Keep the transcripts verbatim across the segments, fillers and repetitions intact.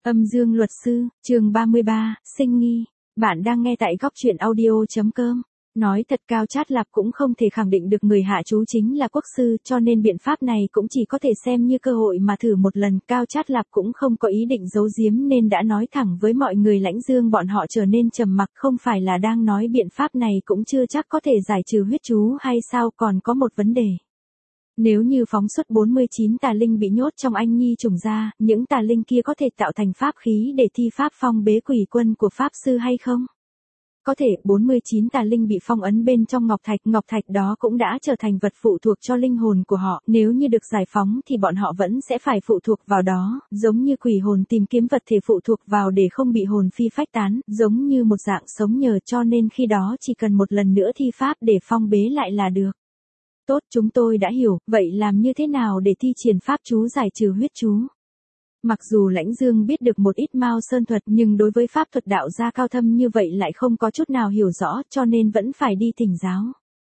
Âm dương luật sư, chương ba mươi ba, sinh nghi. Bạn đang nghe tại góc truyện audio.com. Nói thật Cao Trát Lạp cũng không thể khẳng định được người hạ chú chính là quốc sư, cho nên biện pháp này cũng chỉ có thể xem như cơ hội mà thử một lần. Cao Trát Lạp cũng không có ý định giấu giếm nên đã nói thẳng với mọi người Lãnh Dương bọn họ trở nên trầm mặc, không phải là đang nói biện pháp này cũng chưa chắc có thể giải trừ huyết chú hay sao, còn có một vấn đề. Nếu như phóng xuất bốn mươi chín tà linh bị nhốt trong anh nhi trùng ra, những tà linh kia có thể tạo thành pháp khí để thi pháp phong bế quỷ quân của pháp sư hay không? Có thể, bốn mươi chín tà linh bị phong ấn bên trong ngọc thạch, ngọc thạch đó cũng đã trở thành vật phụ thuộc cho linh hồn của họ, nếu như được giải phóng thì bọn họ vẫn sẽ phải phụ thuộc vào đó, giống như quỷ hồn tìm kiếm vật thể phụ thuộc vào để không bị hồn phi phách tán, giống như một dạng sống nhờ, cho nên khi đó chỉ cần một lần nữa thi pháp để phong bế lại là được. Tốt, chúng tôi đã hiểu, vậy làm như thế nào để thi triển pháp chú giải trừ huyết chú? Mặc dù Lãnh Dương biết được một ít Mao Sơn thuật nhưng đối với pháp thuật đạo gia cao thâm như vậy lại không có chút nào hiểu rõ, cho nên vẫn phải đi thỉnh giáo.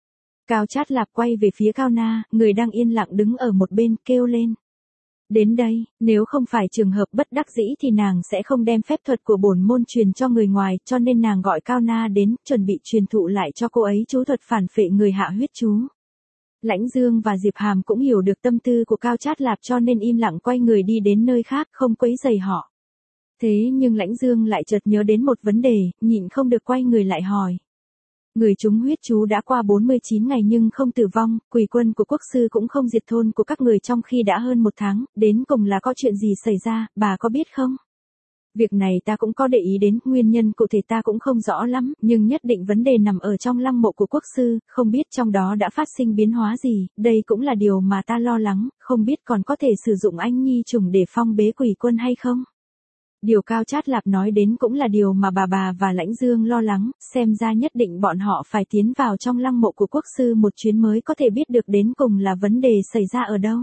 Cao Trát Lạp quay về phía Cao Na, người đang yên lặng đứng ở một bên, kêu lên. Đến đây, nếu không phải trường hợp bất đắc dĩ thì nàng sẽ không đem phép thuật của bổn môn truyền cho người ngoài, cho nên nàng gọi Cao Na đến, chuẩn bị truyền thụ lại cho cô ấy chú thuật phản phệ người hạ huyết chú. Lãnh Dương và Diệp Hàm cũng hiểu được tâm tư của Cao Trát Lạp cho nên im lặng quay người đi đến nơi khác, không quấy rầy họ. Thế nhưng Lãnh Dương lại chợt nhớ đến một vấn đề, nhịn không được quay người lại hỏi. Người trúng huyết chú đã qua bốn mươi chín ngày nhưng không tử vong, quỷ quân của quốc sư cũng không diệt thôn của các người trong khi đã hơn một tháng, đến cùng là có chuyện gì xảy ra, bà có biết không? Việc này ta cũng có để ý đến, nguyên nhân cụ thể ta cũng không rõ lắm, nhưng nhất định vấn đề nằm ở trong lăng mộ của quốc sư, không biết trong đó đã phát sinh biến hóa gì, đây cũng là điều mà ta lo lắng, không biết còn có thể sử dụng anh nhi trùng để phong bế quỷ quân hay không? Điều Cao Trát Lạp nói đến cũng là điều mà bà bà và Lãnh Dương lo lắng, xem ra nhất định bọn họ phải tiến vào trong lăng mộ của quốc sư một chuyến mới có thể biết được đến cùng là vấn đề xảy ra ở đâu.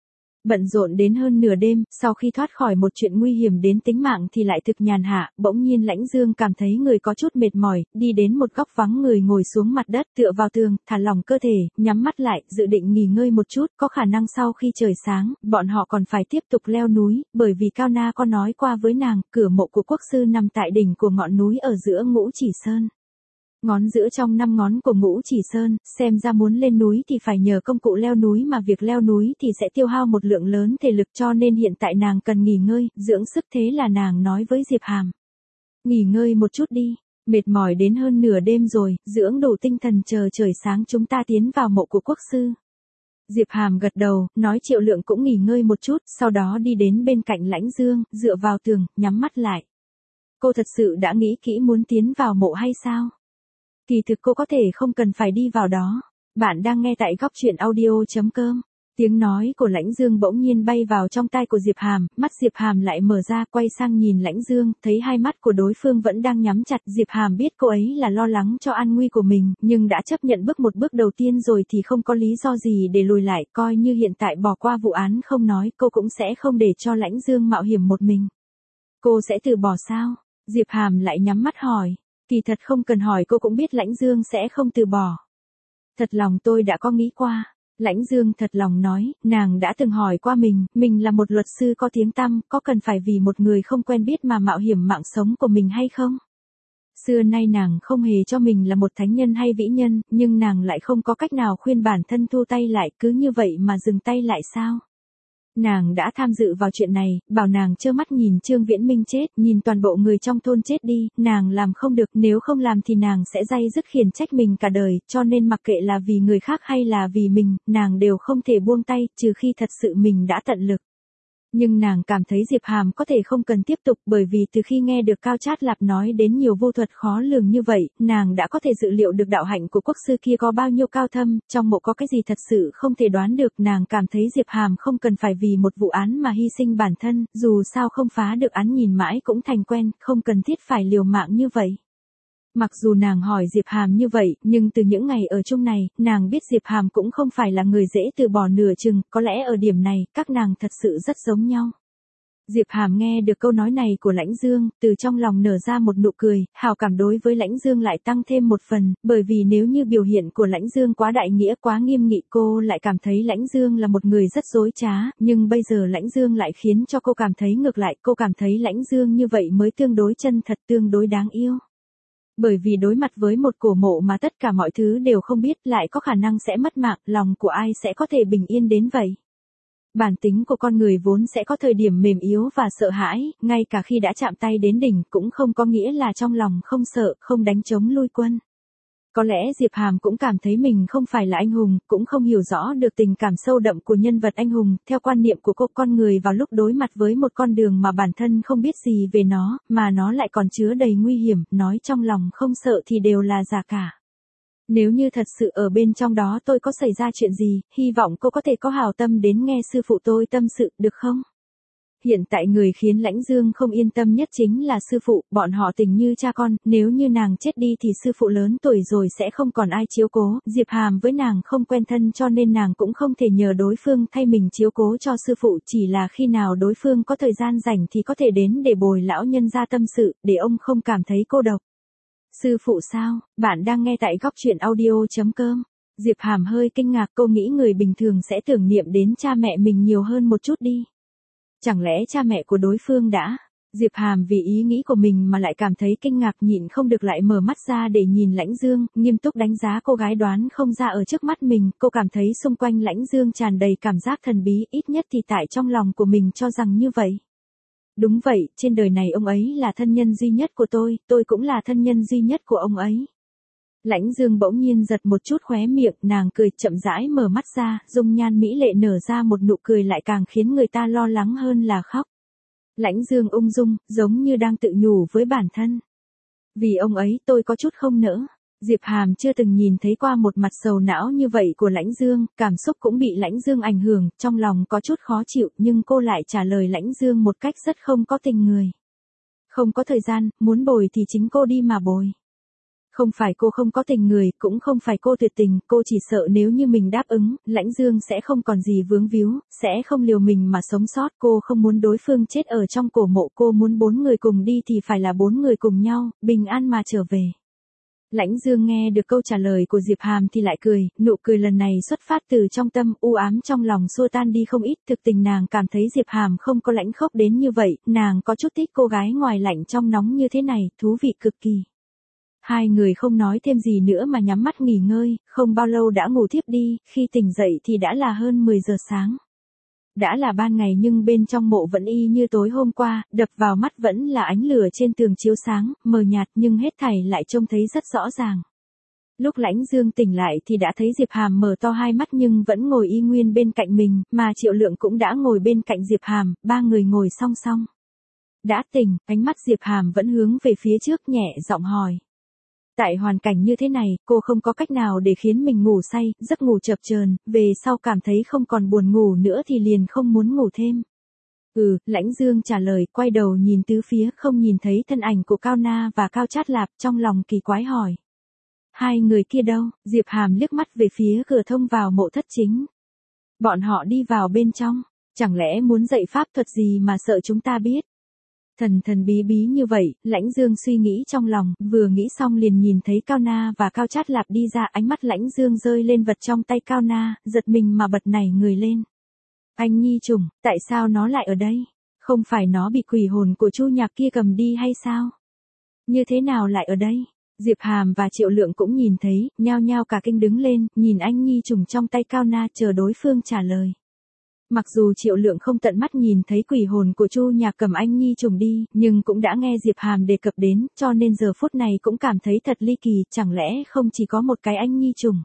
Bận rộn đến hơn nửa đêm, sau khi thoát khỏi một chuyện nguy hiểm đến tính mạng thì lại thực nhàn hạ, bỗng nhiên Lãnh Dương cảm thấy người có chút mệt mỏi, đi đến một góc vắng người ngồi xuống mặt đất, tựa vào tường, thả lỏng cơ thể, nhắm mắt lại, dự định nghỉ ngơi một chút, có khả năng sau khi trời sáng, bọn họ còn phải tiếp tục leo núi, bởi vì Cao Na có nói qua với nàng, cửa mộ của quốc sư nằm tại đỉnh của ngọn núi ở giữa Ngũ Chỉ Sơn. Ngón giữa trong năm ngón của Ngũ Chỉ Sơn, xem ra muốn lên núi thì phải nhờ công cụ leo núi mà việc leo núi thì sẽ tiêu hao một lượng lớn thể lực cho nên hiện tại nàng cần nghỉ ngơi, dưỡng sức, thế là nàng nói với Diệp Hàm. Nghỉ ngơi một chút đi, mệt mỏi đến hơn nửa đêm rồi, dưỡng đủ tinh thần chờ trời sáng chúng ta tiến vào mộ của quốc sư. Diệp Hàm gật đầu, nói Triệu Lượng cũng nghỉ ngơi một chút, sau đó đi đến bên cạnh Lãnh Dương, dựa vào tường, nhắm mắt lại. Cô thật sự đã nghĩ kỹ muốn tiến vào mộ hay sao? Kỳ thực cô có thể không cần phải đi vào đó. Bạn đang nghe tại góc truyện audio.com. Tiếng nói của Lãnh Dương bỗng nhiên bay vào trong tai của Diệp Hàm, mắt Diệp Hàm lại mở ra, quay sang nhìn Lãnh Dương, thấy hai mắt của đối phương vẫn đang nhắm chặt. Diệp Hàm biết cô ấy là lo lắng cho an nguy của mình, nhưng đã chấp nhận bước một bước đầu tiên rồi thì không có lý do gì để lùi lại, coi như hiện tại bỏ qua vụ án không nói, cô cũng sẽ không để cho Lãnh Dương mạo hiểm một mình. Cô sẽ từ bỏ sao? Diệp Hàm lại nhắm mắt hỏi. Kỳ thật không cần hỏi cô cũng biết Lãnh Dương sẽ không từ bỏ. Thật lòng tôi đã có nghĩ qua. Lãnh Dương thật lòng nói, nàng đã từng hỏi qua mình, mình là một luật sư có tiếng tăm, có cần phải vì một người không quen biết mà mạo hiểm mạng sống của mình hay không? Xưa nay nàng không hề cho mình là một thánh nhân hay vĩ nhân, nhưng nàng lại không có cách nào khuyên bản thân thu tay lại, cứ như vậy mà dừng tay lại sao? Nàng đã tham dự vào chuyện này, bảo nàng trơ mắt nhìn Trương Viễn Minh chết, nhìn toàn bộ người trong thôn chết đi, nàng làm không được, nếu không làm thì nàng sẽ day dứt khiển trách mình cả đời, cho nên mặc kệ là vì người khác hay là vì mình, nàng đều không thể buông tay, trừ khi thật sự mình đã tận lực. Nhưng nàng cảm thấy Diệp Hàm có thể không cần tiếp tục, bởi vì từ khi nghe được Cao Trát Lạp nói đến nhiều vô thuật khó lường như vậy, nàng đã có thể dự liệu được đạo hạnh của quốc sư kia có bao nhiêu cao thâm, trong mộ có cái gì thật sự không thể đoán được, nàng cảm thấy Diệp Hàm không cần phải vì một vụ án mà hy sinh bản thân, dù sao không phá được án nhìn mãi cũng thành quen, không cần thiết phải liều mạng như vậy. Mặc dù nàng hỏi Diệp Hàm như vậy, nhưng từ những ngày ở chung này, nàng biết Diệp Hàm cũng không phải là người dễ từ bỏ nửa chừng, có lẽ ở điểm này, các nàng thật sự rất giống nhau. Diệp Hàm nghe được câu nói này của Lãnh Dương, từ trong lòng nở ra một nụ cười, hào cảm đối với Lãnh Dương lại tăng thêm một phần, bởi vì nếu như biểu hiện của Lãnh Dương quá đại nghĩa quá nghiêm nghị cô lại cảm thấy Lãnh Dương là một người rất dối trá, nhưng bây giờ Lãnh Dương lại khiến cho cô cảm thấy ngược lại, cô cảm thấy Lãnh Dương như vậy mới tương đối chân thật, tương đối đáng yêu. Bởi vì đối mặt với một cổ mộ mà tất cả mọi thứ đều không biết lại có khả năng sẽ mất mạng, lòng của ai sẽ có thể bình yên đến vậy. Bản tính của con người vốn sẽ có thời điểm mềm yếu và sợ hãi, ngay cả khi đã chạm tay đến đỉnh cũng không có nghĩa là trong lòng không sợ, không đánh chống lui quân. Có lẽ Diệp Hàm cũng cảm thấy mình không phải là anh hùng, cũng không hiểu rõ được tình cảm sâu đậm của nhân vật anh hùng, theo quan niệm của cô con người vào lúc đối mặt với một con đường mà bản thân không biết gì về nó, mà nó lại còn chứa đầy nguy hiểm, nói trong lòng không sợ thì đều là giả cả. Nếu như thật sự ở bên trong đó tôi có xảy ra chuyện gì, hy vọng cô có thể có hảo tâm đến nghe sư phụ tôi tâm sự, được không? Hiện tại người khiến Lãnh Dương không yên tâm nhất chính là sư phụ, bọn họ tình như cha con, nếu như nàng chết đi thì sư phụ lớn tuổi rồi sẽ không còn ai chiếu cố, Diệp Hàm với nàng không quen thân cho nên nàng cũng không thể nhờ đối phương thay mình chiếu cố cho sư phụ, chỉ là khi nào đối phương có thời gian rảnh thì có thể đến để bồi lão nhân ra tâm sự, để ông không cảm thấy cô độc. Sư phụ sao, bạn đang nghe tại góc truyện audio chấm com. Diệp Hàm hơi kinh ngạc, cô nghĩ người bình thường sẽ tưởng niệm đến cha mẹ mình nhiều hơn một chút đi. Chẳng lẽ cha mẹ của đối phương đã? Diệp Hàm vì ý nghĩ của mình mà lại cảm thấy kinh ngạc, nhịn không được lại mở mắt ra để nhìn Lãnh Dương, nghiêm túc đánh giá cô gái đoán không ra ở trước mắt mình, cô cảm thấy xung quanh Lãnh Dương tràn đầy cảm giác thần bí, ít nhất thì tại trong lòng của mình cho rằng như vậy. Đúng vậy, trên đời này ông ấy là thân nhân duy nhất của tôi, tôi cũng là thân nhân duy nhất của ông ấy. Lãnh Dương bỗng nhiên giật một chút khóe miệng, nàng cười chậm rãi mở mắt ra, dung nhan mỹ lệ nở ra một nụ cười lại càng khiến người ta lo lắng hơn là khóc. Lãnh Dương ung dung, giống như đang tự nhủ với bản thân. Vì ông ấy tôi có chút không nỡ. Diệp Hàm chưa từng nhìn thấy qua một mặt sầu não như vậy của Lãnh Dương, cảm xúc cũng bị Lãnh Dương ảnh hưởng, trong lòng có chút khó chịu, nhưng cô lại trả lời Lãnh Dương một cách rất không có tình người. Không có thời gian, muốn bồi thì chính cô đi mà bồi. Không phải cô không có tình người, cũng không phải cô tuyệt tình, cô chỉ sợ nếu như mình đáp ứng, Lãnh Dương sẽ không còn gì vướng víu, sẽ không liều mình mà sống sót, cô không muốn đối phương chết ở trong cổ mộ, cô muốn bốn người cùng đi thì phải là bốn người cùng nhau, bình an mà trở về. Lãnh Dương nghe được câu trả lời của Diệp Hàm thì lại cười, nụ cười lần này xuất phát từ trong tâm, u ám trong lòng xua tan đi không ít, thực tình nàng cảm thấy Diệp Hàm không có lãnh khốc đến như vậy, nàng có chút thích cô gái ngoài lạnh trong nóng như thế này, thú vị cực kỳ. Hai người không nói thêm gì nữa mà nhắm mắt nghỉ ngơi, không bao lâu đã ngủ thiếp đi, khi tỉnh dậy thì đã là hơn mười giờ sáng. Đã là ban ngày nhưng bên trong mộ vẫn y như tối hôm qua, đập vào mắt vẫn là ánh lửa trên tường chiếu sáng, mờ nhạt nhưng hết thảy lại trông thấy rất rõ ràng. Lúc Lãnh Dương tỉnh lại thì đã thấy Diệp Hàm mở to hai mắt nhưng vẫn ngồi y nguyên bên cạnh mình, mà Triệu Lượng cũng đã ngồi bên cạnh Diệp Hàm, ba người ngồi song song. Đã tỉnh, ánh mắt Diệp Hàm vẫn hướng về phía trước nhẹ giọng hỏi. Tại hoàn cảnh như thế này, cô không có cách nào để khiến mình ngủ say, giấc ngủ chập chờn, về sau cảm thấy không còn buồn ngủ nữa thì liền không muốn ngủ thêm. Ừ, Lãnh Dương trả lời, quay đầu nhìn tứ phía, không nhìn thấy thân ảnh của Cao Na và Cao Chát Lạp, trong lòng kỳ quái hỏi. Hai người kia đâu? Diệp Hàm liếc mắt về phía cửa thông vào mộ thất chính. Bọn họ đi vào bên trong, chẳng lẽ muốn dạy pháp thuật gì mà sợ chúng ta biết? Thần thần bí bí như vậy, Lãnh Dương suy nghĩ trong lòng, vừa nghĩ xong liền nhìn thấy Cao Na và Cao Chát Lạp đi ra, ánh mắt Lãnh Dương rơi lên vật trong tay Cao Na, giật mình mà bật nảy người lên. Anh Nhi Trùng, tại sao nó lại ở đây? Không phải nó bị quỷ hồn của Chu Nhạc kia cầm đi hay sao? Như thế nào lại ở đây? Diệp Hàm và Triệu Lượng cũng nhìn thấy, nhao nhao cả kinh đứng lên, nhìn anh Nhi Trùng trong tay Cao Na chờ đối phương trả lời. Mặc dù Triệu Lượng không tận mắt nhìn thấy quỷ hồn của Chu Nhạc cầm anh Nhi Trùng đi, nhưng cũng đã nghe Diệp Hàm đề cập đến, cho nên giờ phút này cũng cảm thấy thật ly kỳ, chẳng lẽ không chỉ có một cái anh Nhi Trùng.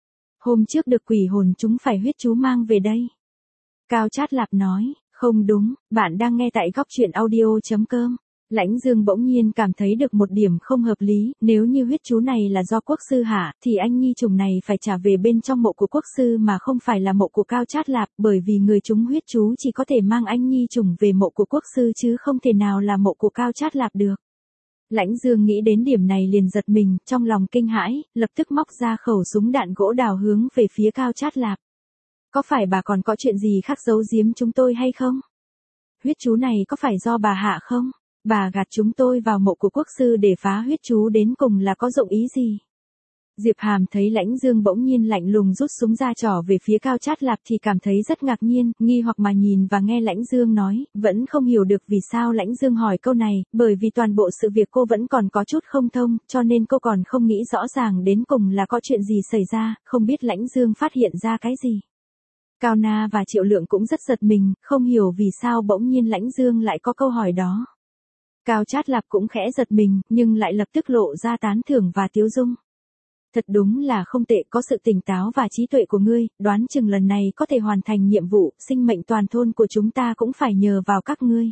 Hôm trước được quỷ hồn chúng phải huyết chú mang về đây. Cao Chát Lạp nói, không đúng, bạn đang nghe tại góc truyện audio chấm com. Lãnh Dương bỗng nhiên cảm thấy được một điểm không hợp lý, nếu như huyết chú này là do quốc sư hạ, thì anh Nhi Trùng này phải trả về bên trong mộ của quốc sư mà không phải là mộ của Cao Chát Lạp, bởi vì người trúng huyết chú chỉ có thể mang anh Nhi Trùng về mộ của quốc sư chứ không thể nào là mộ của Cao Chát Lạp được. Lãnh Dương nghĩ đến điểm này liền giật mình, trong lòng kinh hãi, lập tức móc ra khẩu súng đạn gỗ đào hướng về phía Cao Chát Lạp. Có phải bà còn có chuyện gì khác giấu giếm chúng tôi hay không? huyết chú này có phải do bà hạ không? Bà gạt chúng tôi vào mộ của quốc sư để phá huyết chú đến cùng là có dụng ý gì? Diệp Hàm thấy Lãnh Dương bỗng nhiên lạnh lùng rút súng ra trỏ về phía Cao Trát Lạp thì cảm thấy rất ngạc nhiên, nghi hoặc mà nhìn và nghe Lãnh Dương nói, vẫn không hiểu được vì sao Lãnh Dương hỏi câu này, bởi vì toàn bộ sự việc cô vẫn còn có chút không thông, cho nên cô còn không nghĩ rõ ràng đến cùng là có chuyện gì xảy ra, không biết Lãnh Dương phát hiện ra cái gì. Cao Na và Triệu Lượng cũng rất giật mình, không hiểu vì sao bỗng nhiên Lãnh Dương lại có câu hỏi đó. Cao Trát Lạp cũng khẽ giật mình, nhưng lại lập tức lộ ra tán thưởng và tiếu dung. Thật đúng là không tệ, có sự tỉnh táo và trí tuệ của ngươi, đoán chừng lần này có thể hoàn thành nhiệm vụ, sinh mệnh toàn thôn của chúng ta cũng phải nhờ vào các ngươi.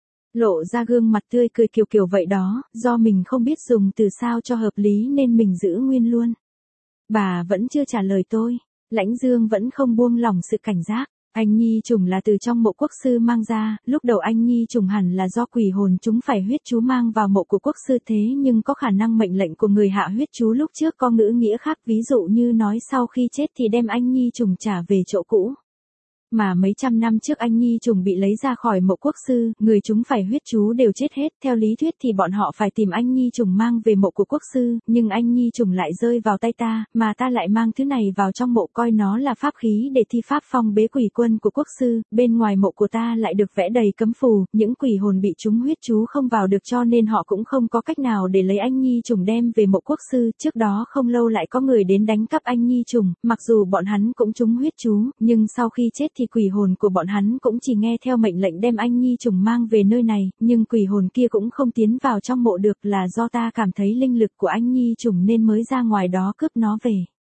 Lộ ra gương mặt tươi cười kiểu kiểu vậy đó, do mình không biết dùng từ sao cho hợp lý nên mình giữ nguyên luôn. Bà vẫn chưa trả lời tôi, Lãnh Dương vẫn không buông lỏng sự cảnh giác. Anh nhi trùng là từ trong mộ quốc sư mang ra, lúc đầu anh nhi trùng hẳn là do quỷ hồn chúng phải huyết chú mang vào mộ của quốc sư thế nhưng có khả năng mệnh lệnh của người hạ huyết chú lúc trước có ngữ nghĩa khác, ví dụ như nói sau khi chết thì đem anh nhi trùng trả về chỗ cũ. Mà mấy trăm năm trước anh nhi trùng bị lấy ra khỏi mộ quốc sư, người chúng phải huyết chú đều chết hết, theo lý thuyết thì bọn họ phải tìm anh nhi trùng mang về mộ của quốc sư, nhưng anh nhi trùng lại rơi vào tay ta, mà ta lại mang thứ này vào trong mộ coi nó là pháp khí để thi pháp phong bế quỷ quân của quốc sư, bên ngoài mộ của ta lại được vẽ đầy cấm phù, những quỷ hồn bị chúng huyết chú không vào được cho nên họ cũng không có cách nào để lấy anh nhi trùng đem về mộ quốc sư, trước đó không lâu lại có người đến đánh cắp anh nhi trùng, mặc dù bọn hắn cũng trúng huyết chú, nhưng sau khi chết thì quỷ hồn của bọn hắn cũng chỉ nghe theo mệnh lệnh đem anh nhi trùng mang về nơi này, nhưng quỷ hồn kia cũng không tiến vào trong mộ được, là do ta cảm thấy linh lực của anh nhi trùng nên mới ra ngoài đó cướp nó về.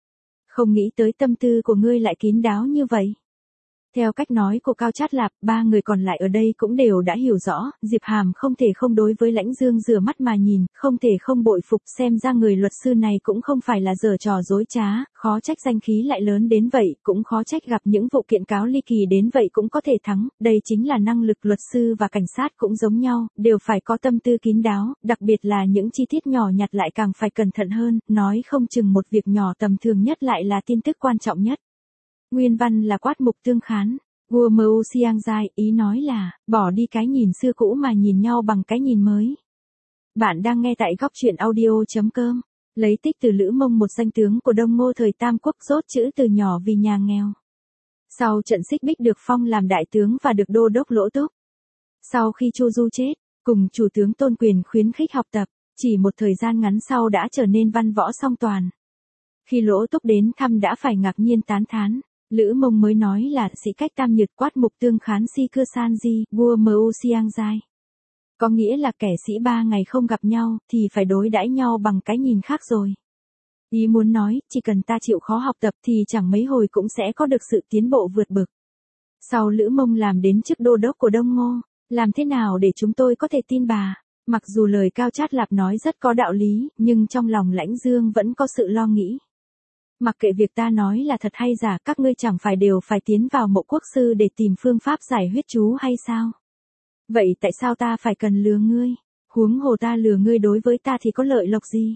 Không nghĩ tới tâm tư của ngươi lại kín đáo như vậy. Theo cách nói của Cao Trát Lạp, ba người còn lại ở đây cũng đều đã hiểu rõ, Diệp Hàm không thể không đối với Lãnh Dương rửa mắt mà nhìn, không thể không bội phục, xem ra người luật sư này cũng không phải là giở trò dối trá, khó trách danh khí lại lớn đến vậy, cũng khó trách gặp những vụ kiện cáo ly kỳ đến vậy cũng có thể thắng, đây chính là năng lực luật sư và cảnh sát cũng giống nhau, đều phải có tâm tư kín đáo, đặc biệt là những chi tiết nhỏ nhặt lại càng phải cẩn thận hơn, nói không chừng một việc nhỏ tầm thường nhất lại là tin tức quan trọng nhất. Nguyên văn là Quát Mục Tương Khán, Gua Mưu Siang Giai, ý nói là, bỏ đi cái nhìn xưa cũ mà nhìn nhau bằng cái nhìn mới. Bạn đang nghe tại góc truyện audio.com, lấy tích từ Lữ Mông, một danh tướng của Đông Ngô thời Tam Quốc, rốt chữ từ nhỏ vì nhà nghèo. Sau trận xích bích được phong làm đại tướng và được đô đốc Lỗ Túc. Sau khi Chu Du chết, cùng chủ tướng Tôn Quyền khuyến khích học tập, chỉ một thời gian ngắn sau đã trở nên văn võ song toàn. Khi Lỗ Túc đến thăm đã phải ngạc nhiên tán thán. Lữ Mông mới nói là sĩ cách tam nhật Quát Mục Tương Khán si cưa san di, Gua Mưu Siang Giai. Có nghĩa là kẻ sĩ ba ngày không gặp nhau, thì phải đối đãi nhau bằng cái nhìn khác rồi. Ý muốn nói, chỉ cần ta chịu khó học tập thì chẳng mấy hồi cũng sẽ có được sự tiến bộ vượt bậc. Sau Lữ Mông làm đến chức đô đốc của Đông Ngô, làm thế nào để chúng tôi có thể tin bà? Mặc dù lời Cao Trát Lạp nói rất có đạo lý, nhưng trong lòng Lãnh Dương vẫn có sự lo nghĩ. Mặc kệ việc ta nói là thật hay giả, các ngươi chẳng phải đều phải tiến vào mộ quốc sư để tìm phương pháp giải huyết chú hay sao? Vậy tại sao ta phải cần lừa ngươi? Huống hồ ta lừa ngươi đối với ta thì có lợi lộc gì?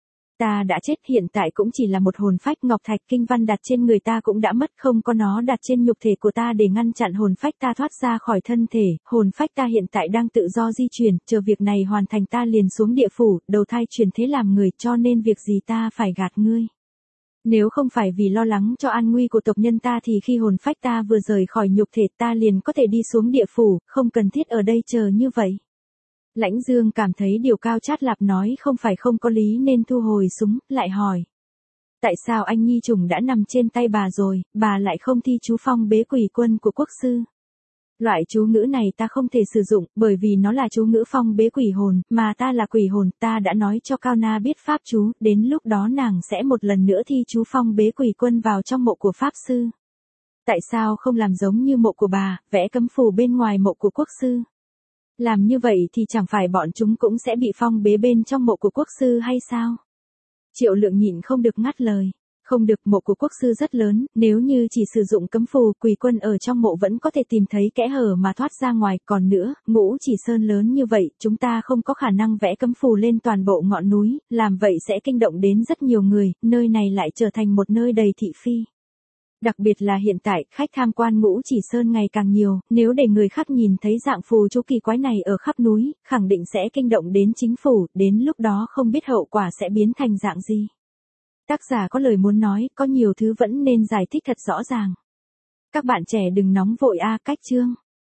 Ta đã chết, hiện tại cũng chỉ là một hồn phách, ngọc thạch kinh văn đặt trên người ta cũng đã mất, không có nó đặt trên nhục thể của ta để ngăn chặn hồn phách ta thoát ra khỏi thân thể, hồn phách ta hiện tại đang tự do di chuyển, chờ việc này hoàn thành ta liền xuống địa phủ, đầu thai chuyển thế làm người, cho nên việc gì ta phải gạt ngươi. Nếu không phải vì lo lắng cho an nguy của tộc nhân ta thì khi hồn phách ta vừa rời khỏi nhục thể ta liền có thể đi xuống địa phủ, không cần thiết ở đây chờ như vậy. Lãnh Dương cảm thấy điều Cao Trát Lạp nói không phải không có lý nên thu hồi súng, lại hỏi. Tại sao anh nhi trùng đã nằm trên tay bà rồi, bà lại không thi chú phong bế quỷ quân của quốc sư? Loại chú ngữ này ta không thể sử dụng, bởi vì nó là chú ngữ phong bế quỷ hồn, mà ta là quỷ hồn, ta đã nói cho Cao Na biết pháp chú, đến lúc đó nàng sẽ một lần nữa thi chú phong bế quỷ quân vào trong mộ của pháp sư. Tại sao không làm giống như mộ của bà, vẽ cấm phù bên ngoài mộ của quốc sư? Làm như vậy thì chẳng phải bọn chúng cũng sẽ bị phong bế bên trong mộ của quốc sư hay sao? Triệu Lượng nhịn không được ngắt lời. Không được, mộ của quốc sư rất lớn, nếu như chỉ sử dụng cấm phù, quỷ quân ở trong mộ vẫn có thể tìm thấy kẽ hở mà thoát ra ngoài, còn nữa, Ngũ Chỉ Sơn lớn như vậy, chúng ta không có khả năng vẽ cấm phù lên toàn bộ ngọn núi, làm vậy sẽ kinh động đến rất nhiều người, nơi này lại trở thành một nơi đầy thị phi. Đặc biệt là hiện tại, khách tham quan Ngũ Chỉ Sơn ngày càng nhiều, nếu để người khác nhìn thấy dạng phù chú kỳ quái này ở khắp núi, khẳng định sẽ kinh động đến chính phủ, đến lúc đó không biết hậu quả sẽ biến thành dạng gì. Tác giả có lời muốn nói, có nhiều thứ vẫn nên giải thích thật rõ ràng. Các bạn trẻ đừng nóng vội a, cách chương.